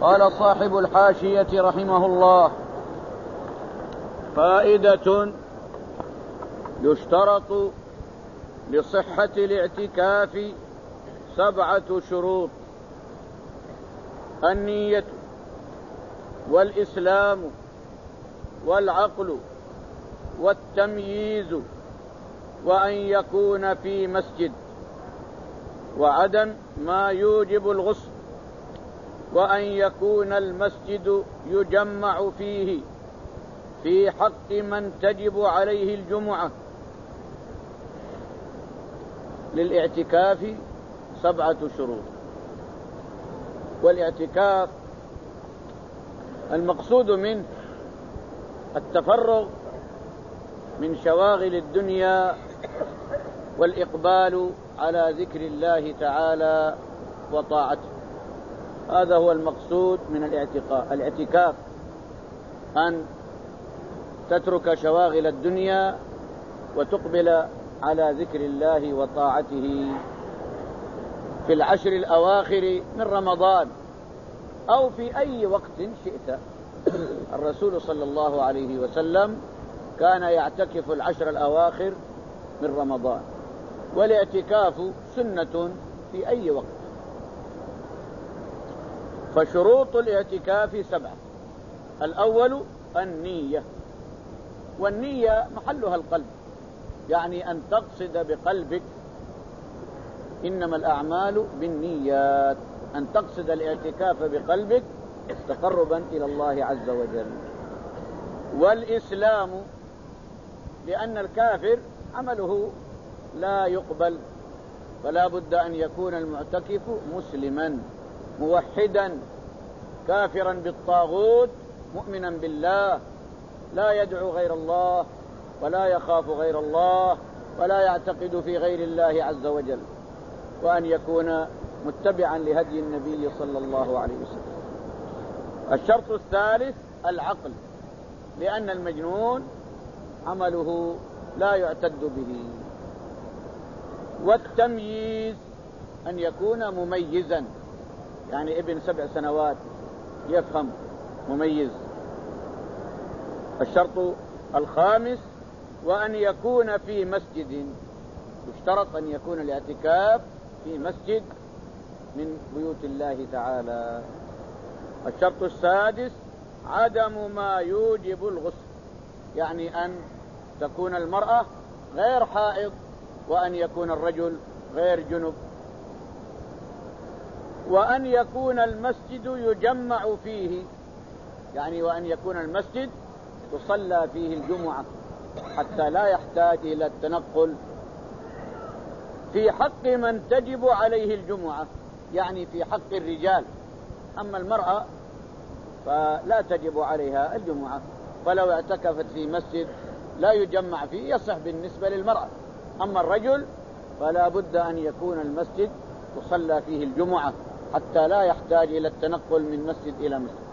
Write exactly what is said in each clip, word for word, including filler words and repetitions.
قال صاحب الحاشية رحمه الله: فائدة: يشترط لصحة الاعتكاف سبعة شروط: النية والإسلام والعقل والتمييز، وأن يكون في مسجد، وعدم ما يوجب الغسل، وأن يكون المسجد يجمع فيه في حق من تجب عليه الجمعة. للاعتكاف سبعة شروط، والاعتكاف المقصود منه التفرغ من شواغل الدنيا والإقبال على ذكر الله تعالى وطاعته. هذا هو المقصود من الاعتكاف، أن تترك شواغل الدنيا وتقبل على ذكر الله وطاعته في العشر الأواخر من رمضان أو في أي وقت شئت. الرسول صلى الله عليه وسلم كان يعتكف العشر الأواخر من رمضان، والاعتكاف سنة في أي وقت. فشروط الاعتكاف سبعة: الأول النية، والنية محلها القلب، يعني أن تقصد بقلبك، إنما الأعمال بالنيات، أن تقصد الاعتكاف بقلبك تقربا إلى الله عز وجل. والإسلام، لأن الكافر عمله لا يقبل، فلا بد أن يكون المعتكف مسلما موحدا كافرا بالطاغوت مؤمنا بالله، لا يدعو غير الله ولا يخاف غير الله ولا يعتقد في غير الله عز وجل، وأن يكون متبعا لهدي النبي صلى الله عليه وسلم. الشرط الثالث العقل، لأن المجنون عمله لا يعتد به. والتمييز، أن يكون مميزا، يعني ابن سبع سنوات يفهم مميز. الشرط الخامس وأن يكون في مسجد، يشترط أن يكون الاعتكاف في مسجد من بيوت الله تعالى. الشرط السادس عدم ما يوجب الغسل، يعني أن تكون المرأة غير حائض، وأن يكون الرجل غير جنب، وأن يكون المسجد يجمع فيه، يعني وأن يكون المسجد تصلى فيه الجمعة حتى لا يحتاج إلى التنقل. في حق من تجب عليه الجمعة، يعني في حق الرجال، أما المرأة فلا تجب عليها الجمعة، فلو اعتكفت في مسجد لا يجمع فيه يصح بالنسبة للمرأة. أما الرجل فلا بد أن يكون المسجد تصلى فيه الجمعة حتى لا يحتاج إلى التنقل من مسجد إلى مسجد.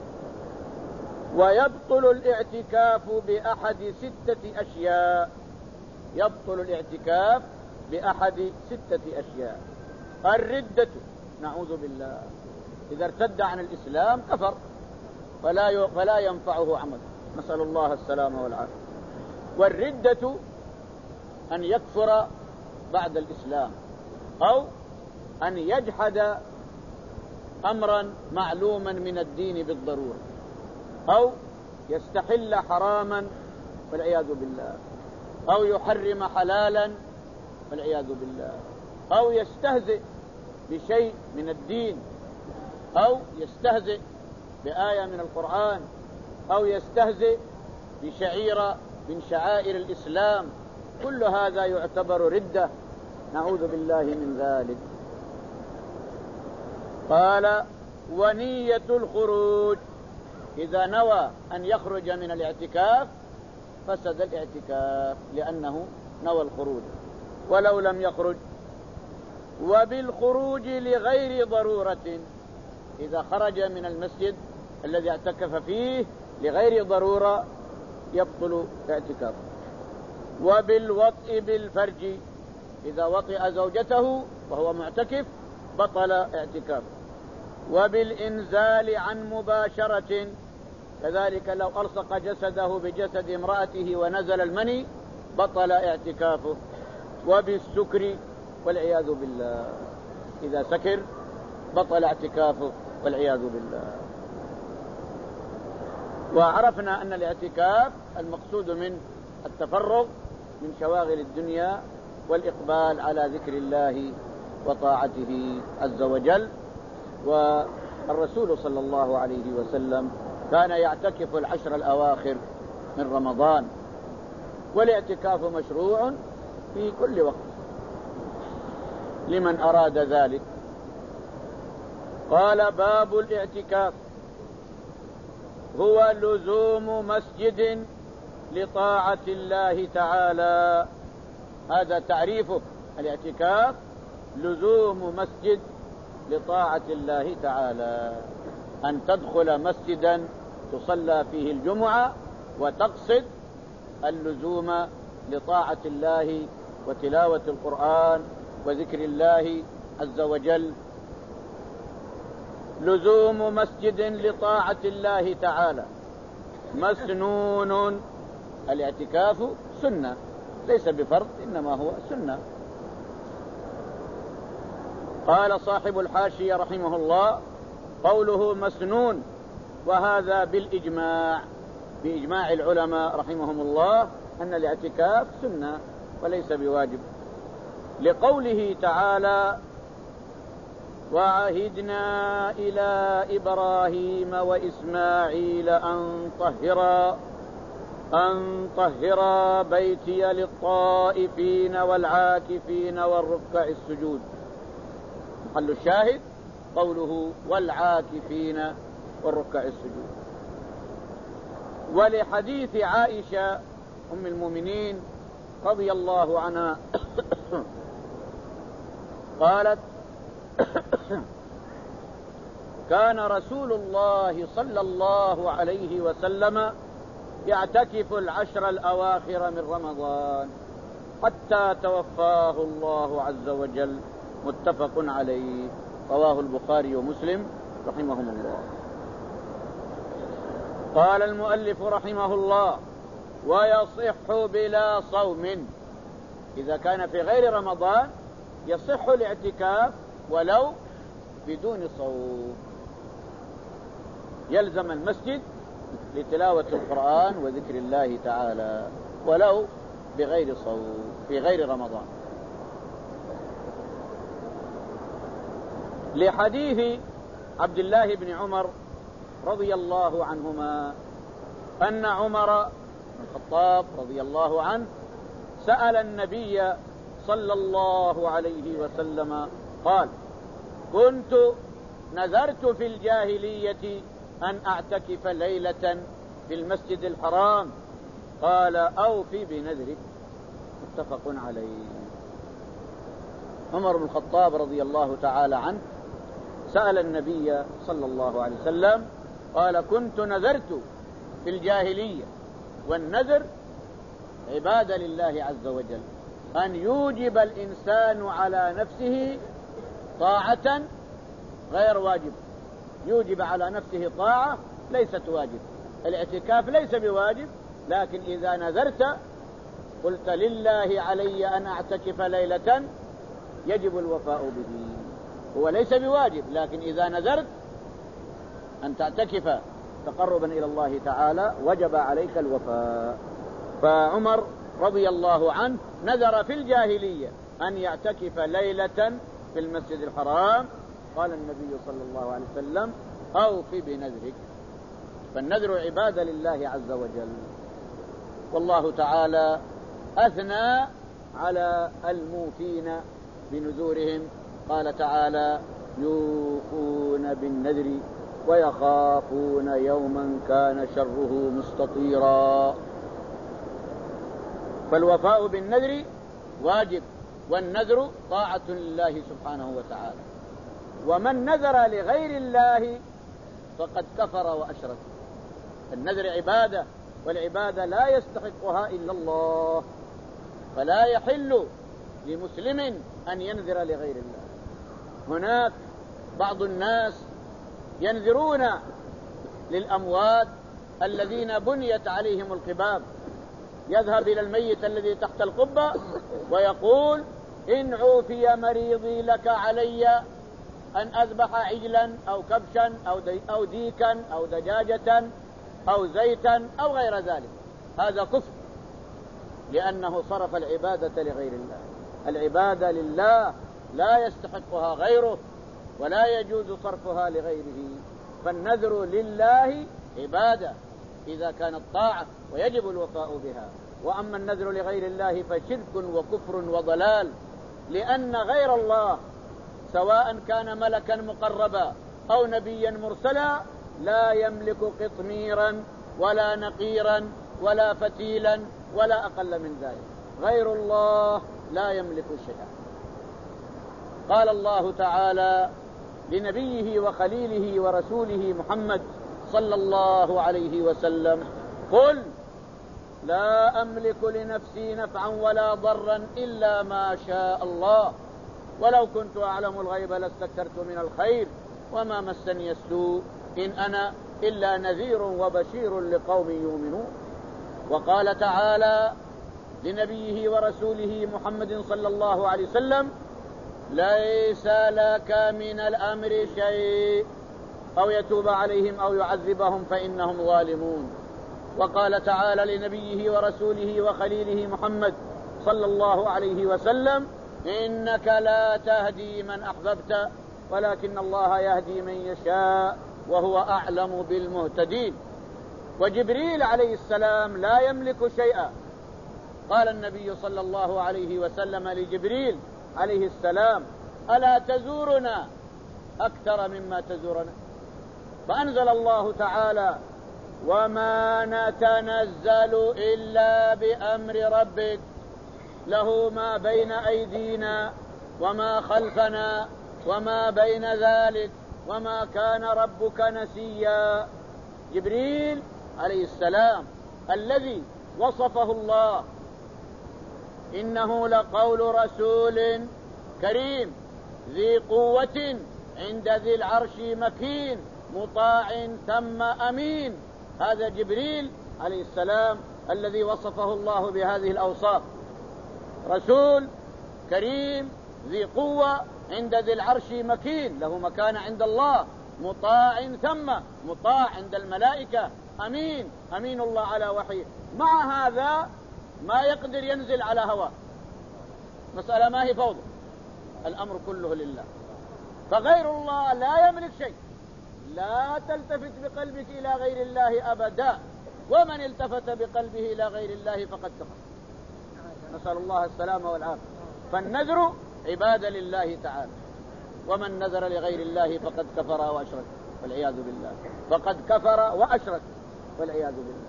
ويبطل الاعتكاف بأحد ستة أشياء، يبطل الاعتكاف بأحد ستة أشياء: الردة، نعوذ بالله، إذا ارتد عن الإسلام كفر فلا فلا ينفعه عمل، نسأل الله السلامة والعافية. والردة أن يكفر بعد الإسلام، أو أن يجحد أمرا معلوما من الدين بالضرورة، أو يستحل حراما والعياذ بالله، أو يحرم حلالا والعياذ بالله، أو يستهزئ بشيء من الدين، أو يستهزئ بآية من القرآن، أو يستهزئ بشعيرة من شعائر الإسلام. كل هذا يعتبر ردة، نعوذ بالله من ذلك. قال: ونية الخروج، إذا نوى أن يخرج من الاعتكاف فسد الاعتكاف لأنه نوى الخروج، ولو لم يخرج. وبالخروج لغير ضرورة، إذا خرج من المسجد الذي اعتكف فيه لغير ضرورة يبطل اعتكافه. وبالوطء بالفرج، إذا وطئ زوجته وهو معتكف بطل اعتكافه. وبالإنزال عن مباشرة، كذلك لو ألصق جسده بجسد امرأته ونزل المني بطل اعتكافه. وبالسكر والعياذ بالله، إذا سكر بطل اعتكافه والعياذ بالله. وعرفنا أن الاعتكاف المقصود من التفرغ من شواغل الدنيا والإقبال على ذكر الله وطاعته عز وجل. والرسول صلى الله عليه وسلم كان يعتكف العشر الأواخر من رمضان، والاعتكاف مشروع في كل وقت لمن أراد ذلك. قال: باب الاعتكاف هو لزوم مسجد لطاعة الله تعالى. هذا تعريفه، الاعتكاف لزوم مسجد لطاعة الله تعالى، أن تدخل مسجدا تصلى فيه الجمعة وتقصد اللزوم لطاعة الله وتلاوة القرآن وذكر الله عز وجل. لزوم مسجد لطاعة الله تعالى مسنون. الاعتكاف سنة، ليس بفرض، إنما هو سنة. قال صاحب الحاشية رحمه الله: قوله مسنون، وهذا بالإجماع، بإجماع العلماء رحمهم الله أن الاعتكاف سنة وليس بواجب، لقوله تعالى: وعهدنا إلى إبراهيم وإسماعيل أن طهرا أن طهرا بيتي للطائفين والعاكفين والركع السجود. محل الشاهد قوله والعاكفين والركع السجود. ولحديث عائشة أم المؤمنين رضي الله عنها قالت: كان رسول الله صلى الله عليه وسلم يعتكف العشر الأواخر من رمضان حتى توفاه الله عز وجل. متفق عليه، رواه البخاري ومسلم رحمهم الله. قال المؤلف رحمه الله: ويصح بلا صوم. إذا كان في غير رمضان يصح الاعتكاف ولو بدون صوم، يلزم المسجد لتلاوة القرآن وذكر الله تعالى ولو بغير صوم في غير رمضان. لحديث عبد الله بن عمر رضي الله عنهما أن عمر بن الخطاب رضي الله عنه سأل النبي صلى الله عليه وسلم قال: كنت نذرت في الجاهلية أن أعتكف ليلة في المسجد الحرام، قال: أوفي بنذرك. متفق عليه. عمر بن الخطاب رضي الله تعالى عنه سأل النبي صلى الله عليه وسلم قال: كنت نذرت في الجاهلية، والنذر عبادة لله عز وجل، أن يوجب الإنسان على نفسه طاعة غير واجب، يوجب على نفسه طاعة ليست واجب. الاعتكاف ليس بواجب، لكن إذا نذرت قلت لله علي أن أعتكف ليلة يجب الوفاء به. هو ليس بواجب، لكن إذا نذرت أن تعتكف تقربا إلى الله تعالى وجب عليك الوفاء. فعمر رضي الله عنه نذر في الجاهلية أن يعتكف ليلة في المسجد الحرام، قال النبي صلى الله عليه وسلم: أوفي بنذرك. فالنذر عبادة لله عز وجل. والله تعالى أثنى على الموفين بنذورهم، قال تعالى: يوفون بالنذر ويخافون يوما كان شره مستطيرا. فالوفاء بالنذر واجب، والنذر طاعة لله سبحانه وتعالى. ومن نذر لغير الله فقد كفر وأشرك. النذر عبادة، والعبادة لا يستحقها إلا الله، فلا يحل لمسلم أن ينذر لغير الله. هناك بعض الناس ينذرون للأموات الذين بنيت عليهم القباب، يذهب إلى الميت الذي تحت القبة ويقول: إن عوفي مريضي لك علي أن أذبح عجلا أو كبشا أو, دي أو ديكا أو دجاجة أو زيتا أو غير ذلك. هذا كفر، لأنه صرف العبادة لغير الله. العبادة لله لا يستحقها غيره ولا يجوز صرفها لغيره، فالنذر لله عبادة إذا كانت طاعة ويجب الوفاء بها. وأما النذر لغير الله فشرك وكفر وضلال، لأن غير الله سواء كان ملكا مقربا أو نبيا مرسلا لا يملك قطميرا ولا نقيرا ولا فتيلا ولا أقل من ذلك. غير الله لا يملك شيئا. قال الله تعالى لنبيه وخليله ورسوله محمد صلى الله عليه وسلم: قل لا أملك لنفسي نفعا ولا ضرا إلا ما شاء الله ولو كنت أعلم الغيب لاستكثرت من الخير وما مسني السوء إن أنا إلا نذير وبشير لقوم يؤمنون. وقال تعالى لنبيه ورسوله محمد صلى الله عليه وسلم: ليس لك من الأمر شيء أو يتوب عليهم أو يعذبهم فإنهم ظالمون. وقال تعالى لنبيه ورسوله وخليله محمد صلى الله عليه وسلم: إنك لا تهدي من أحببت ولكن الله يهدي من يشاء وهو أعلم بالمهتدين. وجبريل عليه السلام لا يملك شيئا. قال النبي صلى الله عليه وسلم لجبريل عليه السلام: ألا تزورنا أكثر مما تزورنا؟ فأنزل الله تعالى: وما نتنزل إلا بأمر ربك له ما بين أيدينا وما خلفنا وما بين ذلك وما كان ربك نسيا. جبريل عليه السلام الذي وصفه الله إنه لقول رسول كريم ذي قوة عند ذي العرش مكين مطاع ثم أمين. هذا جبريل عليه السلام الذي وصفه الله بهذه الأوصاف: رسول كريم ذي قوة عند ذي العرش مكين، له مكان عند الله، مطاع ثم مطاع عند الملائكة، أمين أمين الله على وحيه. مع هذا ما يقدر ينزل على هواه. مسألة ما هي فوضى، الأمر كله لله. فغير الله لا يملك شيء. لا تلتفت بقلبك إلى غير الله أبدا، ومن التفت بقلبه إلى غير الله فقد كفر. نسأل الله السلامة والعافية. فالنذر عبادة لله تعالى، ومن نذر لغير الله فقد كفر وأشرك والعياذ بالله، فقد كفر وأشرك والعياذ بالله.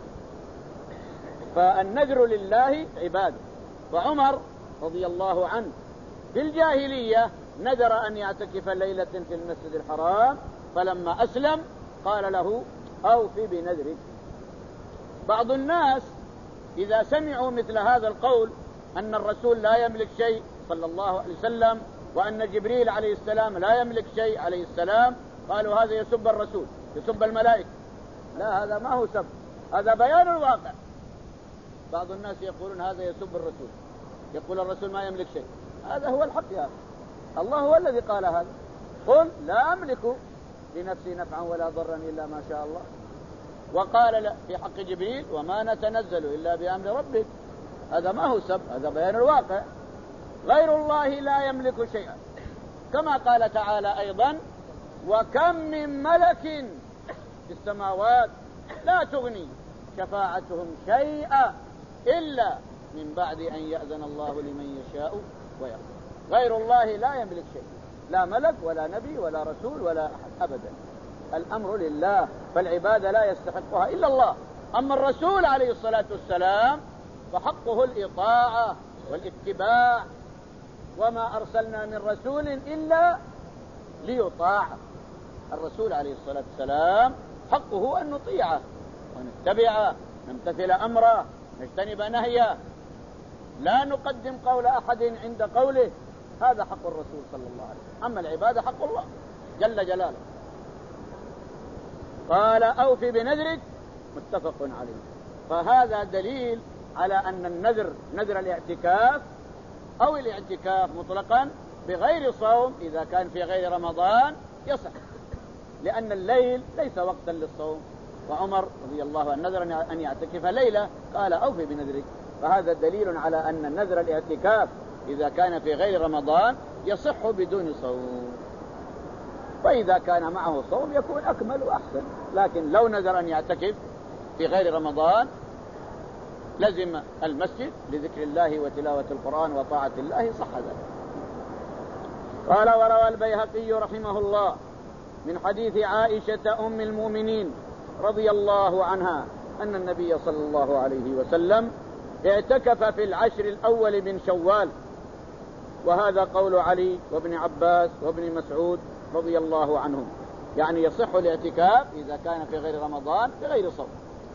فالنذر لله عبادة. وعمر رضي الله عنه في الجاهلية نذر أن يعتكف ليلة في المسجد الحرام، فلما أسلم قال له: أوفي بنذرك. بعض الناس إذا سمعوا مثل هذا القول أن الرسول لا يملك شيء صلى الله عليه وسلم وأن جبريل عليه السلام لا يملك شيء عليه السلام، قالوا هذا يسب الرسول، يسب الملائكة. لا، هذا ما هو سب، هذا بيان الواقع. بعض الناس يقولون هذا يسب الرسول، يقول الرسول ما يملك شيء. هذا هو الحق يا أخي، الله هو الذي قال هذا: قل لا أملك لنفسي نفعا ولا ضرا إلا ما شاء الله. وقال في حق جبريل: وما نتنزل إلا بأمر ربك. هذا ما هو سب، هذا بيان الواقع. غير الله لا يملك شيئا، كما قال تعالى أيضا: وكم من ملك في السماوات لا تغني شفاعتهم شيئا إلا من بعد أن يأذن الله لمن يشاء ويرضى. غير الله لا يملك شيء، لا ملك ولا نبي ولا رسول ولا أحد أبدا. الأمر لله، فالعبادة لا يستحقها إلا الله. أما الرسول عليه الصلاة والسلام فحقه الإطاعة والاتباع، وما أرسلنا من رسول إلا ليطاع. الرسول عليه الصلاة والسلام حقه أن نطيعه ونتبعه، نمتثل أمره، نجتنب نهيه، لا نقدم قول أحد عند قوله. هذا حق الرسول صلى الله عليه وسلم. أما العبادة حق الله جل جلاله. قال أوف بنذرك، متفق عليه. فهذا دليل على أن النذر، نذر الاعتكاف أو الاعتكاف مطلقا بغير صوم إذا كان في غير رمضان يصح، لأن الليل ليس وقتا للصوم، وعمر رضي الله عنه نذر أن يعتكف ليلة قال أوف بنذرك. فهذا دليل على أن نذر الاعتكاف إذا كان في غير رمضان يصح بدون صوم، وإذا كان معه صوم يكون أكمل وأحسن. لكن لو نذر أن يعتكف في غير رمضان لزم المسجد لذكر الله وتلاوة القرآن وطاعة الله، صح ذلك. قال وروى البيهقي رحمه الله من حديث عائشة أم المؤمنين رضي الله عنها أن النبي صلى الله عليه وسلم اعتكف في العشر الأول من شوال، وهذا قول علي وابن عباس وابن مسعود رضي الله عنهم، يعني يصح الاعتكاف إذا كان في غير رمضان بغير صوم،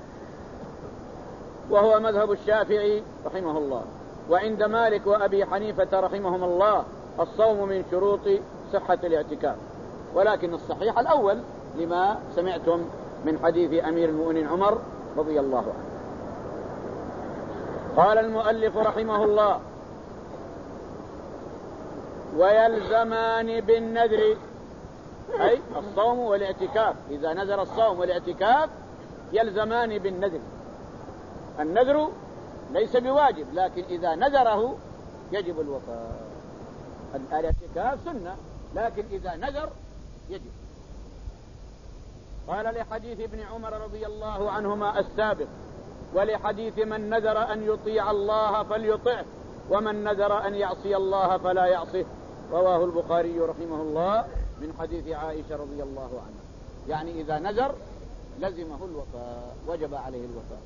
وهو مذهب الشافعي رحمه الله. وعند مالك وأبي حنيفة رحمهم الله الصوم من شروط صحة الاعتكاف، ولكن الصحيح الأول لما سمعتم من حديث أمير المؤمنين عمر رضي الله عنه. قال المؤلف رحمه الله ويلزمان بالنذر، أي الصوم والاعتكاف، إذا نذر الصوم والاعتكاف يلزمان بالنذر. النذر ليس بواجب، لكن إذا نذره يجب الوفاء. الاعتكاف سنة، لكن إذا نذر يجب. قال لحديث ابن عمر رضي الله عنهما السابق، ولحديث من نذر أن يطيع الله فليطعه ومن نذر أن يعصي الله فلا يعصه، رواه البخاري رحمه الله من حديث عائشة رضي الله عنها. يعني إذا نذر لزمه الوفاء، وجب عليه الوفاء.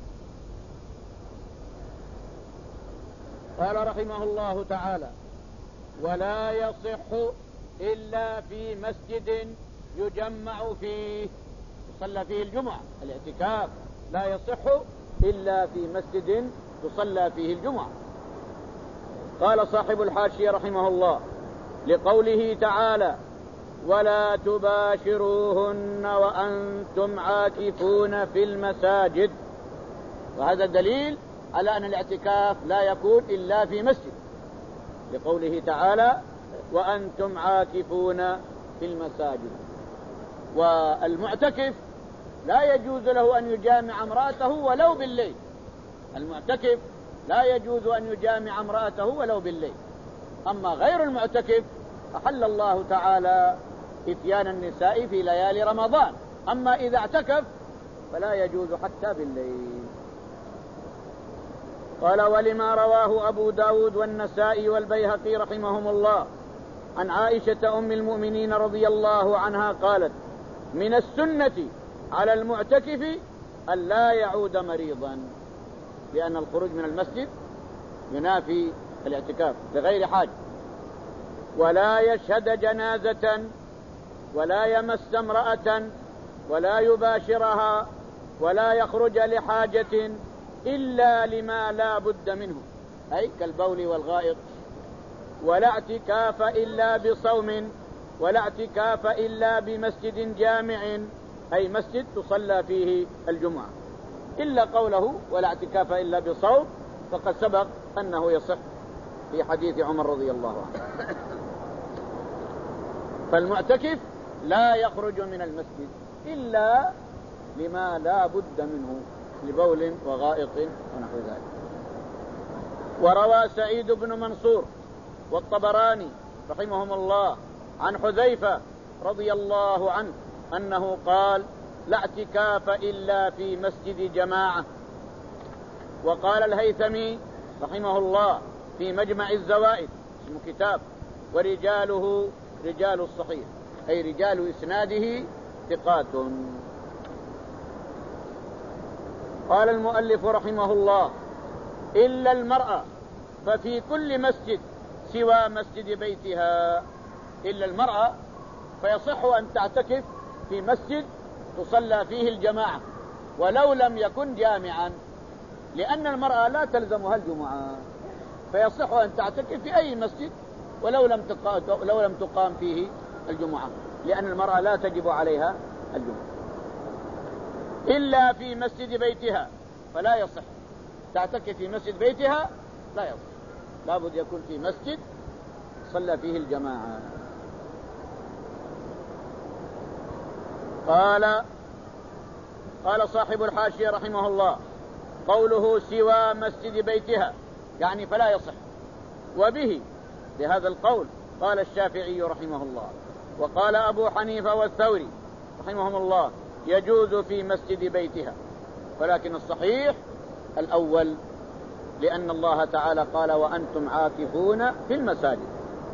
قال رحمه الله تعالى ولا يصح إلا في مسجد يجمع فيه، تصلى فيه الجمعة. الاعتكاف لا يصح إلا في مسجد تصلى فيه الجمعة. قال صاحب الحاشية رحمه الله لقوله تعالى ولا تباشروهن وأنتم عاكفون في المساجد، وهذا دليل على أن الاعتكاف لا يكون إلا في مسجد، لقوله تعالى وأنتم عاكفون في المساجد. والمعتكف لا يجوز له أن يجامع امرأته ولو بالليل، المعتكف لا يجوز أن يجامع امرأته ولو بالليل. أما غير المعتكف أحل الله تعالى إتيان النساء في ليالي رمضان، أما إذا اعتكف فلا يجوز حتى بالليل. قال ولما رواه أبو داود والنسائي والبيهقي رحمهم الله عن عائشة أم المؤمنين رضي الله عنها قالت من السنة على المعتكف أن لا يعود مريضا، لأن الخروج من المسجد ينافي الاعتكاف بغير حاجة، ولا يشهد جنازة ولا يمس امرأة ولا يباشرها ولا يخرج لحاجة إلا لما لا بد منه، أي كالبول والغائط. ولا اعتكاف إلا بصوم ولا اعتكاف إلا بمسجد جامع، أي مسجد تصلى فيه الجمعة، إلا قوله ولا اعتكاف إلا بصوم، فقد سبق أنه يصح في حديث عمر رضي الله عنه. فالمعتكف لا يخرج من المسجد إلا لما لا بد منه، لبول وغائط ونحو ذلك. وروى سعيد بن منصور والطبراني رحمهم الله عن حذيفة رضي الله عنه أنه قال لا اعتكاف إلا في مسجد جماعة. وقال الهيثمي رحمه الله في مجمع الزوائد اسمه كتاب ورجاله رجال الصحيح، أي رجال إسناده ثقات. قال المؤلف رحمه الله إلا المرأة ففي كل مسجد سوى مسجد بيتها. إلا المرأة فيصح أن تعتكف في مسجد تصلى فيه الجماعة ولو لم يكن جامعا، لأن المرأة لا تلزمها الجمعة، فيصح أن تعتكف في أي مسجد ولو لم لو لم تقام فيه الجمعة، لأن المرأة لا تجب عليها الجمعة. إلا في مسجد بيتها فلا يصح. تعتكف في مسجد بيتها لا يصح، لابد يكون في مسجد صلى فيه الجماعة. قال قال صاحب الحاشية رحمه الله: قوله سوى مسجد بيتها يعني فلا يصح. وبه بهذا القول قال الشافعي رحمه الله، وقال أبو حنيفة والثوري رحمهم الله: يجوز في مسجد بيتها، ولكن الصحيح الأول، لأن الله تعالى قال: وأنتم عاكفون في المساجد.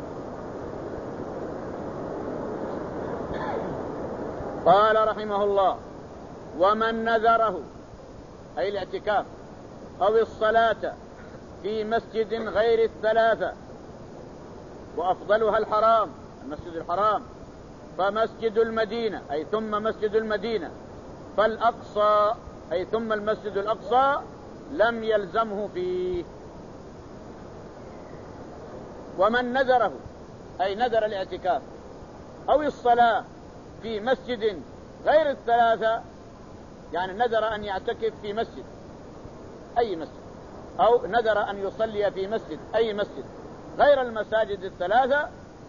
قال رحمه الله: ومن نذره أي الاعتكاف أو الصلاة في مسجد غير الثلاثة وأفضلها الحرام المسجد الحرام فمسجد المدينة أي ثم مسجد المدينة، فالأقصى أي ثم المسجد الأقصى لم يلزمه فيه. ومن نذره أي نذر الاعتكاف أو الصلاة في مسجد غير الثلاثة، يعني نذر أن يعتكف في مسجد أي مسجد، أو نذر أن يصلي في مسجد أي مسجد غير المساجد الثلاثة،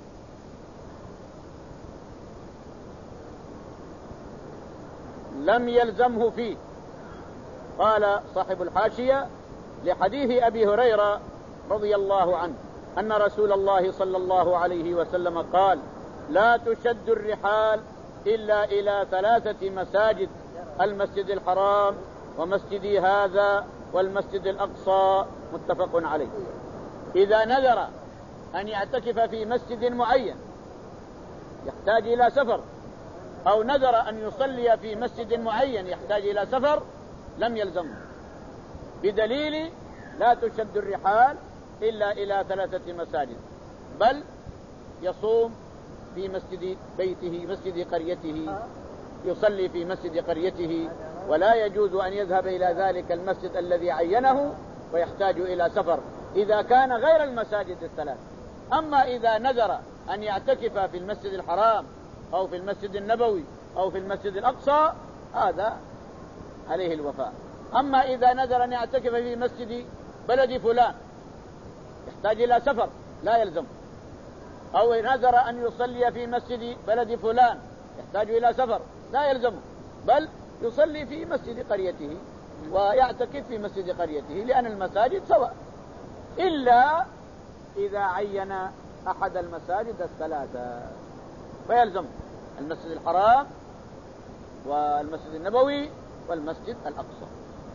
لم يلزمه فيه. قال صاحب الحاشية: لحديث أبي هريرة رضي الله عنه أن رسول الله صلى الله عليه وسلم قال: لا تشد الرحال إلا إلى ثلاثة مساجد: المسجد الحرام ومسجدي هذا والمسجد الأقصى. متفق عليه. إذا نذر أن يعتكف في مسجد معين يحتاج إلى سفر، أو نذر أن يصلي في مسجد معين يحتاج إلى سفر، لم يلزمه، بدليل لا تشد الرحال إلا إلى ثلاثة مساجد، بل يصوم في مسجد بيته مسجد قريته، يصلي في مسجد قريته، ولا يجوز أن يذهب إلى ذلك المسجد الذي عينه ويحتاج إلى سفر إذا كان غير المساجد الثلاث. أما إذا نذر أن يعتكف في المسجد الحرام أو في المسجد النبوي أو في المسجد الأقصى هذا عليه الوفاء. أما إذا نذر أن يعتكف في مسجد بلد فلان يحتاج إلى سفر لا يلزم، أو نذر أن يصلي في مسجد بلد فلان يحتاج إلى سفر لا يلزم، بل يصلي في مسجد قريته ويعتكف في مسجد قريته، لأن المساجد سواء، إلا إذا عين أحد المساجد الثلاثة فيلزم المسجد الحرام والمسجد النبوي والمسجد الأقصى،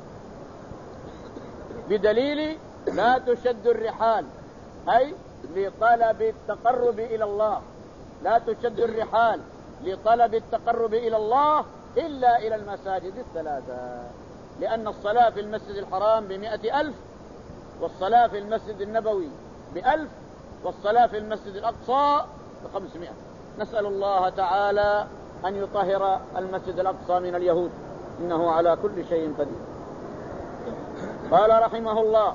بدليل لا تشد الرحال أي لطلب التقرب إلى الله، لا تشد الرحال لطلب التقرب إلى الله إلا إلى المساجد الثلاثة، لأن الصلاة في المسجد الحرام بمئة ألف، والصلاة في المسجد النبوي بألف، والصلاة في المسجد الأقصى بخمسمائة. نسأل الله تعالى أن يطهر المسجد الأقصى من اليهود، إنه على كل شيء قدير. قال رحمه الله: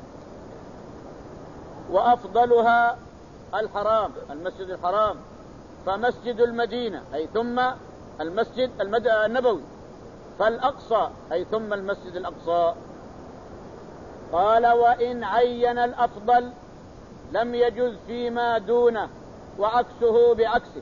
وأفضلها الحرام المسجد الحرام فمسجد المدينة أي ثم المسجد النبوي، فالأقصى أي ثم المسجد الأقصى. قال: وإن عين الأفضل لم يجز فيما دونه وعكسه بعكسه.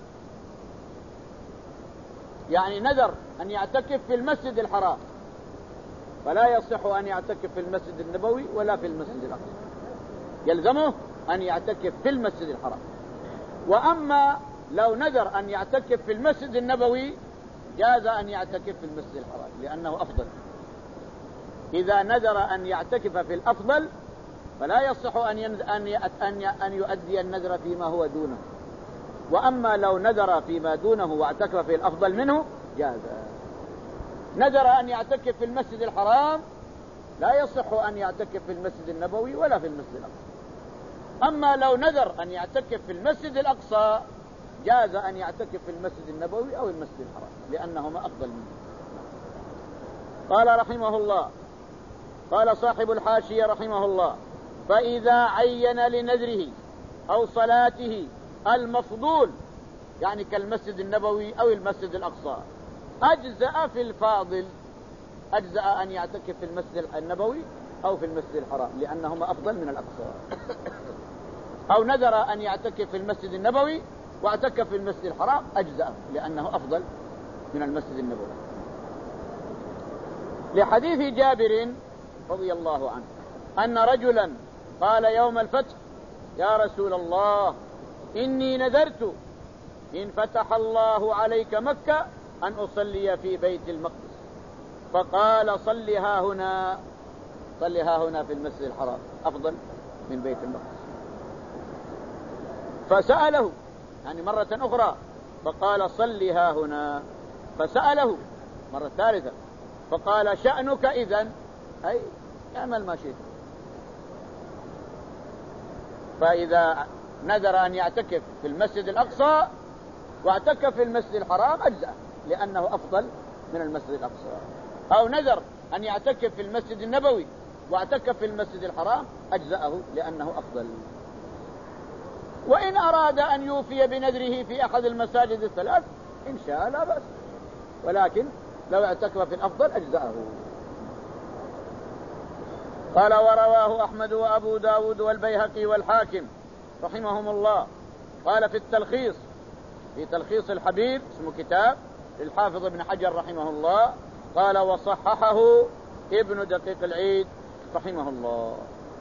يعني نذر أن يعتكف في المسجد الحرام فلا يصح أن يعتكف في المسجد النبوي ولا في المسجد الأقصى، يلزمه أن يعتكف في المسجد الحرام. وأما لو نذر أن يعتكف في المسجد النبوي جاز أن يعتكف في المسجد الحرام لأنه أفضل. إذا نذر أن يعتكف في الأفضل فلا يصح أن أن أن يؤدي النذر فيما هو دونه، وأما لو نذر فيما دونه واعتكف في الأفضل منه جاز. نذر أن يعتكف في المسجد الحرام لا يصح أن يعتكف في المسجد النبوي ولا في المسجد الأقصى. أما لو نذر أن يعتكف في المسجد الأقصى جاز أن يعتكف في المسجد النبوي أو المسجد الحرام لأنهما أفضل منه. قال رحمه الله، قال صاحب الحاشية رحمه الله: فإذا عين لنذره أو صلاته المفضول يعني كالمسجد النبوي أو المسجد الأقصى أجزأ في الفاضل أجزأ أن يعتكف في المسجد النبوي أو في المسجد الحرام لأنهما أفضل من الأقصى، أو نذر أن يعتكف في المسجد النبوي واعتكف في المسجد الحرام أجزأ لأنه أفضل من المسجد النبوي. لحديث جابر رضي الله عنه أن رجلا قال يوم الفتح: يا رسول الله إني نذرت إن فتح الله عليك مكة أن أصلي في بيت المقدس، فقال: صلها هنا، صلها هنا في المسجد الحرام أفضل من بيت المقدس. فسأله يعني مرة أخرى فقال: صلها هنا. فسأله مرة ثالثة فقال: شأنك إذن، أي اعمل ما شئت. فإذا نذر أن يعتكف في المسجد الأقصى واعتكف في المسجد الحرام أجزأ لأنه أفضل من المسجد الأقصى، أو نذر أن يعتكف في المسجد النبوي واعتكف في المسجد الحرام أجزأه لأنه أفضل. وإن أراد أن يوفي بنذره في أحد المساجد الثلاث إن شاء لا بأس، ولكن لو اعتكف في الأفضل أجزأه. قال: ورواه أحمد وأبو داود والبيهقي والحاكم رحمهم الله. قال في التلخيص، في تلخيص الحبيب، اسمه كتاب للحافظ ابن حجر رحمه الله، قال: وصححه ابن دقيق العيد رحمه الله.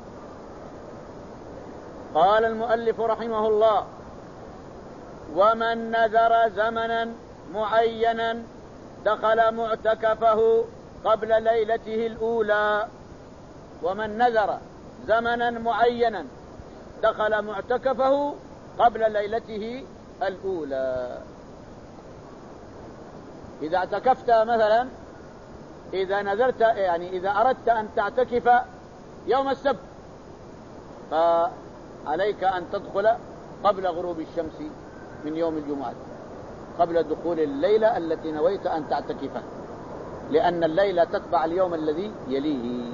قال المؤلف رحمه الله: ومن نذر زمنا معينا دخل معتكفه قبل ليلته الأولى. ومن نذر زمنا معينا دخل معتكفه قبل ليلته الأولى. إذا اعتكفت مثلا، إذا نذرت يعني إذا أردت أن تعتكف يوم السبت فعليك أن تدخل قبل غروب الشمس من يوم الجمعة، قبل دخول الليلة التي نويت أن تعتكفها، لأن الليلة تتبع اليوم الذي يليه.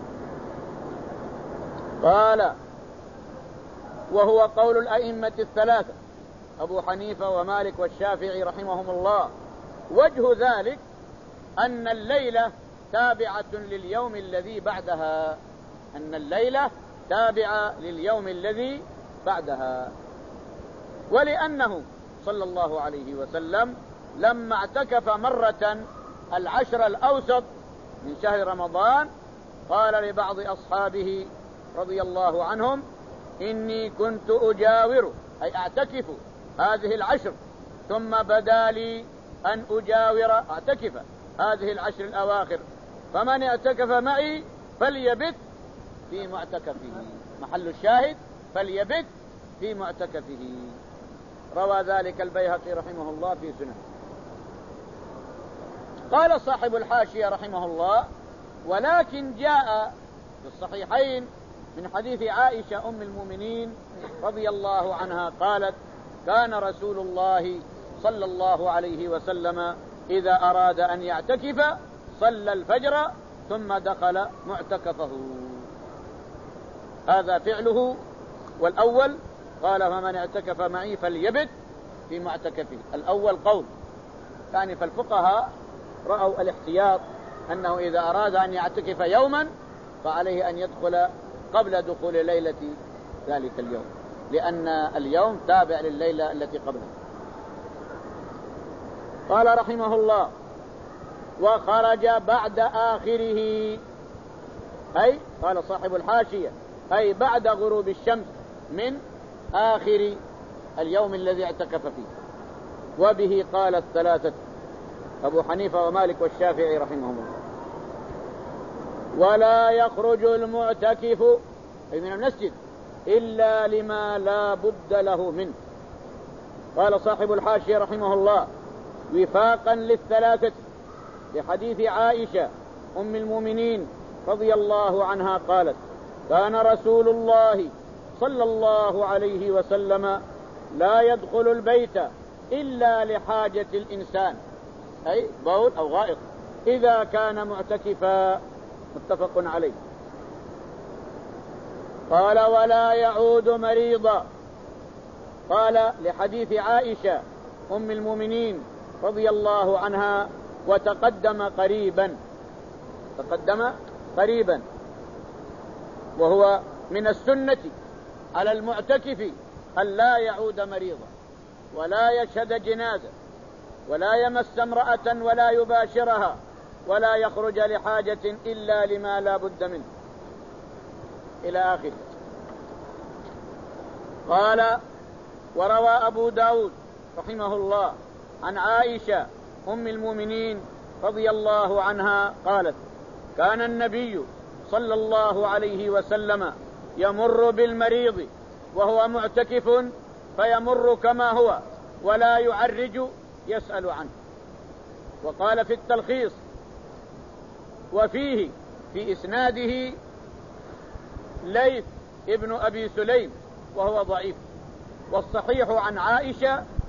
قال: وهو قول الأئمة الثلاثة أبو حنيفة ومالك والشافعي رحمهم الله. وجه ذلك أن الليلة تابعة لليوم الذي بعدها، أن الليلة تابعة لليوم الذي بعدها. ولأنه صلى الله عليه وسلم لما اعتكف مرة العشر الأوسط من شهر رمضان قال لبعض أصحابه رضي الله عنهم: إني كنت أجاور أي أعتكف هذه العشر، ثم بدا لي أن أجاور أعتكف هذه العشر الأواخر، فمن اعتكف معي فليبت في معتكفه. محل الشاهد: فليبت في معتكفه. روى ذلك البيهقي رحمه الله في سننه. قال صاحب الحاشية رحمه الله: ولكن جاء في الصحيحين من حديث عائشة أم المؤمنين رضي الله عنها قالت: كان رسول الله صلى الله عليه وسلم إذا أراد أن يعتكف صلى الفجر ثم دخل معتكفه. هذا فعله. والأول قال: فمن اعتكف معي فليبت في معتكفه. الأول قول يعني، فالفقهاء رأوا الاحتياط أنه إذا أراد أن يعتكف يوما فعليه أن يدخل قبل دخول ليلة ذلك اليوم، لأن اليوم تابع لليلة التي قبلها. قال رحمه الله: وخرج بعد آخره، أي قال صاحب الحاشية أي بعد غروب الشمس من آخر اليوم الذي اعتكف فيه. وبه قال الثلاثة أبو حنيفة ومالك والشافعي رحمهم الله. ولا يخرج المعتكف أي من المسجد إلا لما لا بد له منه. قال صاحب الحاشية رحمه الله: وفاقا للثلاثة لحديث عائشة أم المؤمنين رضي الله عنها قالت: كان رسول الله صلى الله عليه وسلم لا يدخل البيت إلا لحاجة الإنسان، أي بول أو غائط، إذا كان معتكفا. متفق عليه. قال: ولا يعود مريضا. قال لحديث عائشة أم المؤمنين رضي الله عنها وتقدم قريبا. تقدم قريبا. وهو من السنة على المعتكف أن لا يعود مريضا ولا يشهد جنازة ولا يمس امرأة ولا يباشرها ولا يخرج لحاجة إلا لما لا بد منه إلى آخره. قال: وروى أبو داود رحمه الله عن عائشة أم المؤمنين رضي الله عنها قالت: كان النبي صلى الله عليه وسلم يمر بالمريض وهو معتكف فيمر كما هو ولا يعرج يسأل عنه. وقال في التلخيص: وفيه في إسناده ليث ابن أبي سليم وهو ضعيف، والصحيح عن عائشة